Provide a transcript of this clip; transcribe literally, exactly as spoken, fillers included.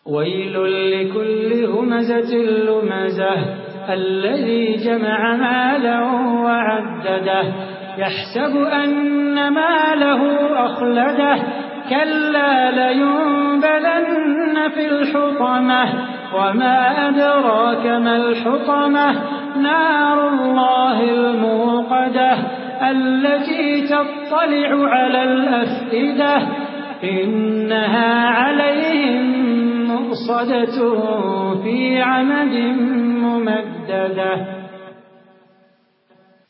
ويل لكل همزة لمزة الذي جمع مالا وعدده يحسب أن ماله أخلده كلا لينبذن في الحطمة وما أدراك ما الحطمة نار الله الموقدة التي تطلع على الأفئدة إنها عليهم مؤصدة في عمد ممددة.